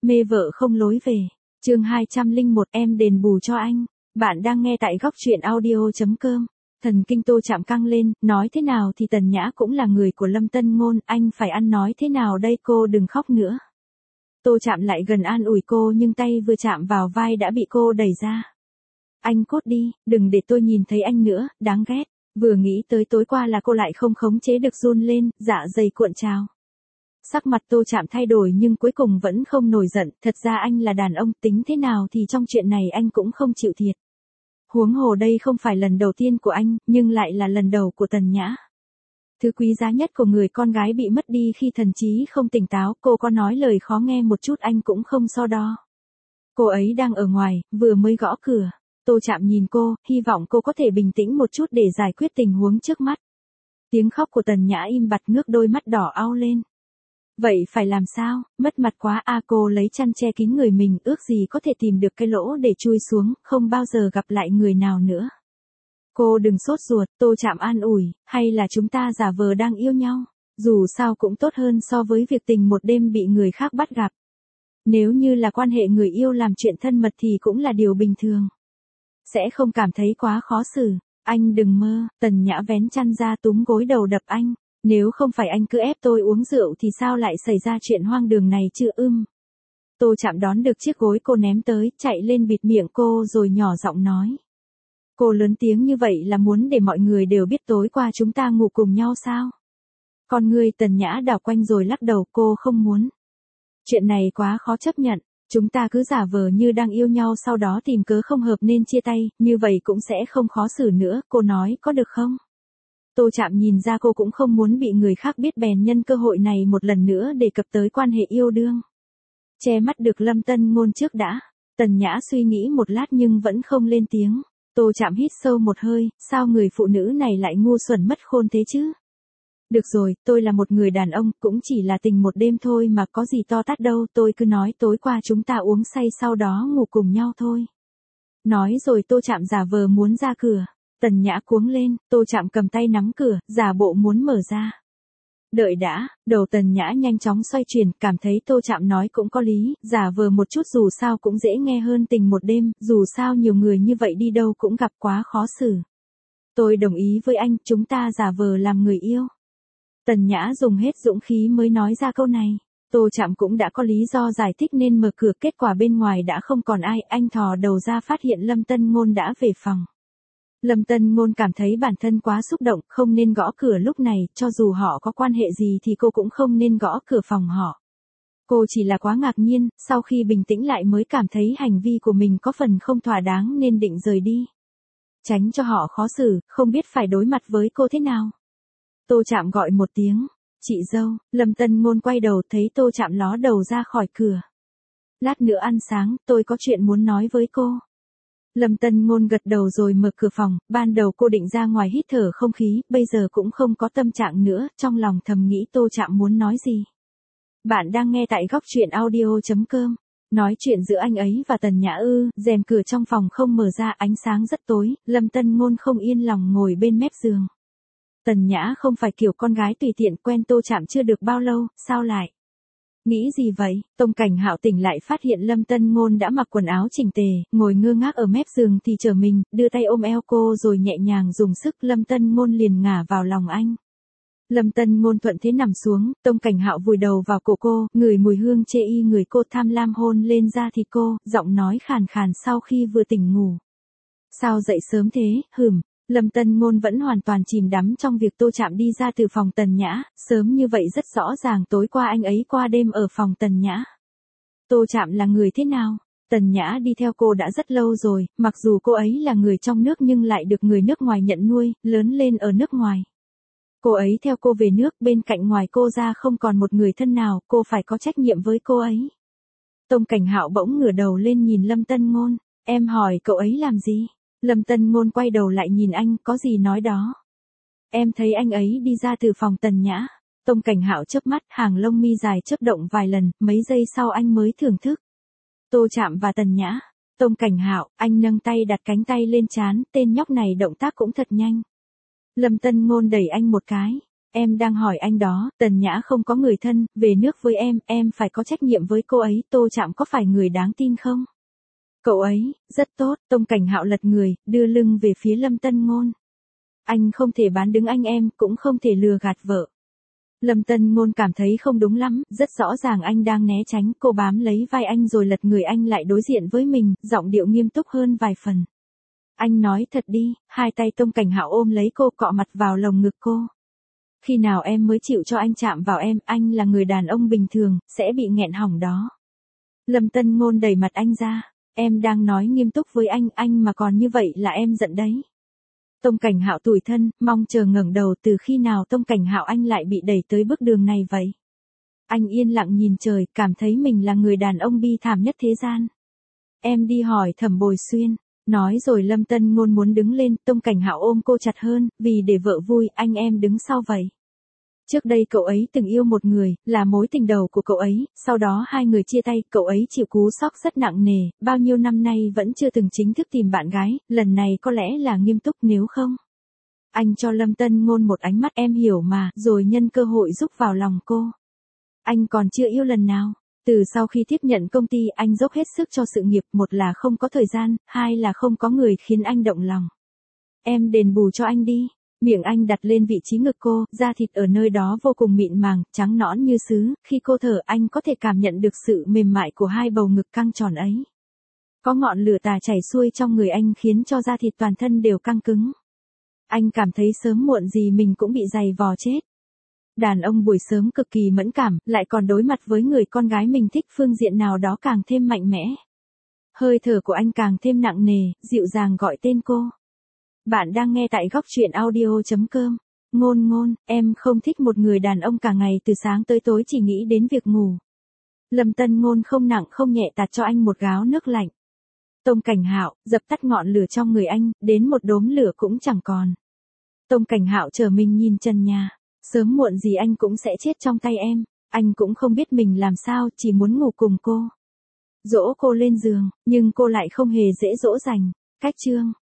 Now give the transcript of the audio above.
Mê vợ không lối về. Chương 201 em đền bù cho anh. Bạn đang nghe tại góc truyện audio.com. Thần kinh Tô Chạm căng lên, nói thế nào thì Tần Nhã cũng là người của Lâm Tân Ngôn, anh phải ăn nói thế nào đây, cô đừng khóc nữa. Tô Chạm lại gần an ủi cô nhưng tay vừa chạm vào vai đã bị cô đẩy ra. Anh cút đi, đừng để tôi nhìn thấy anh nữa, đáng ghét. Vừa nghĩ tới tối qua là cô lại không khống chế được run lên, dạ dày cuộn trào. Sắc mặt Tô Chạm thay đổi nhưng cuối cùng vẫn không nổi giận, thật ra anh là đàn ông, tính thế nào thì trong chuyện này anh cũng không chịu thiệt. Huống hồ đây không phải lần đầu tiên của anh, nhưng lại là lần đầu của Tần Nhã. Thứ quý giá nhất của người con gái bị mất đi khi thần trí không tỉnh táo, cô có nói lời khó nghe một chút anh cũng không so đo. Cô ấy đang ở ngoài, vừa mới gõ cửa. Tô Chạm nhìn cô, hy vọng cô có thể bình tĩnh một chút để giải quyết tình huống trước mắt. Tiếng khóc của Tần Nhã im bặt, ngước đôi mắt đỏ au lên. Vậy phải làm sao, mất mặt quá à, cô lấy chăn che kín người mình, ước gì có thể tìm được cái lỗ để chui xuống, không bao giờ gặp lại người nào nữa. Cô đừng sốt ruột, Tô Chạm an ủi, hay là chúng ta giả vờ đang yêu nhau, dù sao cũng tốt hơn so với việc tình một đêm bị người khác bắt gặp. Nếu như là quan hệ người yêu làm chuyện thân mật thì cũng là điều bình thường. Sẽ không cảm thấy quá khó xử, anh đừng mơ. Tần Nhã vén chăn ra túm gối đầu đập anh. Nếu không phải anh cứ ép tôi uống rượu thì sao lại xảy ra chuyện hoang đường này chứ Tô Chạm đón được chiếc gối cô ném tới, chạy lên bịt miệng cô rồi nhỏ giọng nói. Cô lớn tiếng như vậy là muốn để mọi người đều biết tối qua chúng ta ngủ cùng nhau sao? Con người Tần Nhã đảo quanh rồi lắc đầu, cô không muốn. Chuyện này quá khó chấp nhận, chúng ta cứ giả vờ như đang yêu nhau sau đó tìm cớ không hợp nên chia tay, như vậy cũng sẽ không khó xử nữa, cô nói có được không? Tô Chạm nhìn ra cô cũng không muốn bị người khác biết bèn nhân cơ hội này một lần nữa đề cập tới quan hệ yêu đương. Che mắt được Lâm Tân Ngôn trước đã. Tần Nhã suy nghĩ một lát nhưng vẫn không lên tiếng. Tô Chạm hít sâu một hơi, sao người phụ nữ này lại ngu xuẩn mất khôn thế chứ? Được rồi, tôi là một người đàn ông, cũng chỉ là tình một đêm thôi mà có gì to tát đâu, tôi cứ nói tối qua chúng ta uống say sau đó ngủ cùng nhau thôi. Nói rồi Tô Chạm giả vờ muốn ra cửa. Tần Nhã cuống lên, Tô Chạm cầm tay nắm cửa, giả bộ muốn mở ra. Đợi đã, đầu Tần Nhã nhanh chóng xoay chuyển, cảm thấy Tô Chạm nói cũng có lý, giả vờ một chút dù sao cũng dễ nghe hơn tình một đêm, dù sao nhiều người như vậy đi đâu cũng gặp quá khó xử. Tôi đồng ý với anh, chúng ta giả vờ làm người yêu. Tần Nhã dùng hết dũng khí mới nói ra câu này. Tô Chạm cũng đã có lý do giải thích nên mở cửa, kết quả bên ngoài đã không còn ai, anh thò đầu ra phát hiện Lâm Tân Ngôn đã về phòng. Lâm Tân Ngôn cảm thấy bản thân quá xúc động, không nên gõ cửa lúc này, cho dù họ có quan hệ gì thì cô cũng không nên gõ cửa phòng họ. Cô chỉ là quá ngạc nhiên, sau khi bình tĩnh lại mới cảm thấy hành vi của mình có phần không thỏa đáng nên định rời đi. Tránh cho họ khó xử, không biết phải đối mặt với cô thế nào. Tô Chạm gọi một tiếng, chị dâu. Lâm Tân Ngôn quay đầu thấy Tô Chạm ló đầu ra khỏi cửa. Lát nữa ăn sáng, tôi có chuyện muốn nói với cô. Lâm Tân Ngôn gật đầu rồi mở cửa phòng, ban đầu cô định ra ngoài hít thở không khí, bây giờ cũng không có tâm trạng nữa, trong lòng thầm nghĩ Tô Chạm muốn nói gì. Bạn đang nghe tại góc truyện audio.com. Nói chuyện giữa anh ấy và Tần Nhã rèm cửa trong phòng không mở ra, ánh sáng rất tối, Lâm Tân Ngôn không yên lòng ngồi bên mép giường. Tần Nhã không phải kiểu con gái tùy tiện, quen Tô Chạm chưa được bao lâu, sao lại? Nghĩ gì vậy? Tông Cảnh Hạo tỉnh lại phát hiện Lâm Tân Ngôn đã mặc quần áo chỉnh tề, ngồi ngơ ngác ở mép giường thì trở mình, đưa tay ôm eo cô rồi nhẹ nhàng dùng sức, Lâm Tân Ngôn liền ngả vào lòng anh. Lâm Tân Ngôn thuận thế nằm xuống, Tông Cảnh Hạo vùi đầu vào cổ cô, ngửi mùi hương chê y người cô, tham lam hôn lên da thịt cô, giọng nói khàn khàn sau khi vừa tỉnh ngủ. Sao dậy sớm thế, Lâm Tân Ngôn vẫn hoàn toàn chìm đắm trong việc Tô Chạm đi ra từ phòng Tần Nhã, sớm như vậy rất rõ ràng tối qua anh ấy qua đêm ở phòng Tần Nhã. Tô Chạm là người thế nào? Tần Nhã đi theo cô đã rất lâu rồi, mặc dù cô ấy là người trong nước nhưng lại được người nước ngoài nhận nuôi, lớn lên ở nước ngoài. Cô ấy theo cô về nước, bên cạnh ngoài cô ra không còn một người thân nào, cô phải có trách nhiệm với cô ấy. Tông Cảnh Hạo bỗng ngửa đầu lên nhìn Lâm Tân Ngôn, em hỏi cậu ấy làm gì? Lâm Tân Ngôn quay đầu lại nhìn anh, có gì nói đó. Em thấy anh ấy đi ra từ phòng Tần Nhã. Tông Cảnh Hạo chớp mắt, hàng lông mi dài chớp động vài lần, mấy giây sau anh mới thưởng thức. Tô Chạm và Tần Nhã. Tông Cảnh Hạo, anh nâng tay đặt cánh tay lên trán, tên nhóc này động tác cũng thật nhanh. Lâm Tân Ngôn đẩy anh một cái. Em đang hỏi anh đó, Tần Nhã không có người thân, về nước với em phải có trách nhiệm với cô ấy, Tô Trạm có phải người đáng tin không? Cậu ấy, rất tốt, Tông Cảnh Hạo lật người, đưa lưng về phía Lâm Tân Ngôn. Anh không thể bán đứng anh em, cũng không thể lừa gạt vợ. Lâm Tân Ngôn cảm thấy không đúng lắm, rất rõ ràng anh đang né tránh, cô bám lấy vai anh rồi lật người anh lại đối diện với mình, giọng điệu nghiêm túc hơn vài phần. Anh nói thật đi, hai tay Tông Cảnh Hạo ôm lấy cô cọ mặt vào lồng ngực cô. Khi nào em mới chịu cho anh chạm vào em, anh là người đàn ông bình thường, sẽ bị nghẹn hỏng đó. Lâm Tân Ngôn đẩy mặt anh ra, em đang nói nghiêm túc với anh mà còn như vậy là em giận đấy. Tông Cảnh Hạo tủi thân, mong chờ ngẩng đầu, từ khi nào Tông Cảnh Hạo anh lại bị đẩy tới bước đường này vậy? Anh yên lặng nhìn trời, cảm thấy mình là người đàn ông bi thảm nhất thế gian. Em đi hỏi Thẩm Bồi Xuyên. Nói rồi Lâm Tân Ngôn muốn đứng lên, Tông Cảnh Hạo ôm cô chặt hơn, vì để vợ vui, anh em đứng sau vậy. Trước đây cậu ấy từng yêu một người, là mối tình đầu của cậu ấy, sau đó hai người chia tay, cậu ấy chịu cú sốc rất nặng nề, bao nhiêu năm nay vẫn chưa từng chính thức tìm bạn gái, lần này có lẽ là nghiêm túc, nếu không. Anh cho Lâm Tân Ngôn một ánh mắt, em hiểu mà, rồi nhân cơ hội rúc vào lòng cô. Anh còn chưa yêu lần nào. Từ sau khi tiếp nhận công ty, anh dốc hết sức cho sự nghiệp, một là không có thời gian, hai là không có người khiến anh động lòng. Em đền bù cho anh đi. Miệng anh đặt lên vị trí ngực cô, da thịt ở nơi đó vô cùng mịn màng, trắng nõn như sứ, khi cô thở anh có thể cảm nhận được sự mềm mại của hai bầu ngực căng tròn ấy. Có ngọn lửa tà chảy xuôi trong người anh khiến cho da thịt toàn thân đều căng cứng. Anh cảm thấy sớm muộn gì mình cũng bị giày vò chết. Đàn ông buổi sớm cực kỳ mẫn cảm, lại còn đối mặt với người con gái mình thích, phương diện nào đó càng thêm mạnh mẽ. Hơi thở của anh càng thêm nặng nề, dịu dàng gọi tên cô. Bạn đang nghe tại Góc Truyện Audio.com. Ngôn, em không thích một người đàn ông cả ngày từ sáng tới tối chỉ nghĩ đến việc ngủ. Lâm Tân Ngôn không nặng không nhẹ tạt cho anh một gáo nước lạnh. Tông Cảnh Hạo, dập tắt ngọn lửa trong người anh, đến một đốm lửa cũng chẳng còn. Tông Cảnh Hạo trở mình nhìn trần nhà. Sớm muộn gì anh cũng sẽ chết trong tay em, anh cũng không biết mình làm sao, chỉ muốn ngủ cùng cô. Dỗ cô lên giường, nhưng cô lại không hề dễ dỗ dành. Cách chương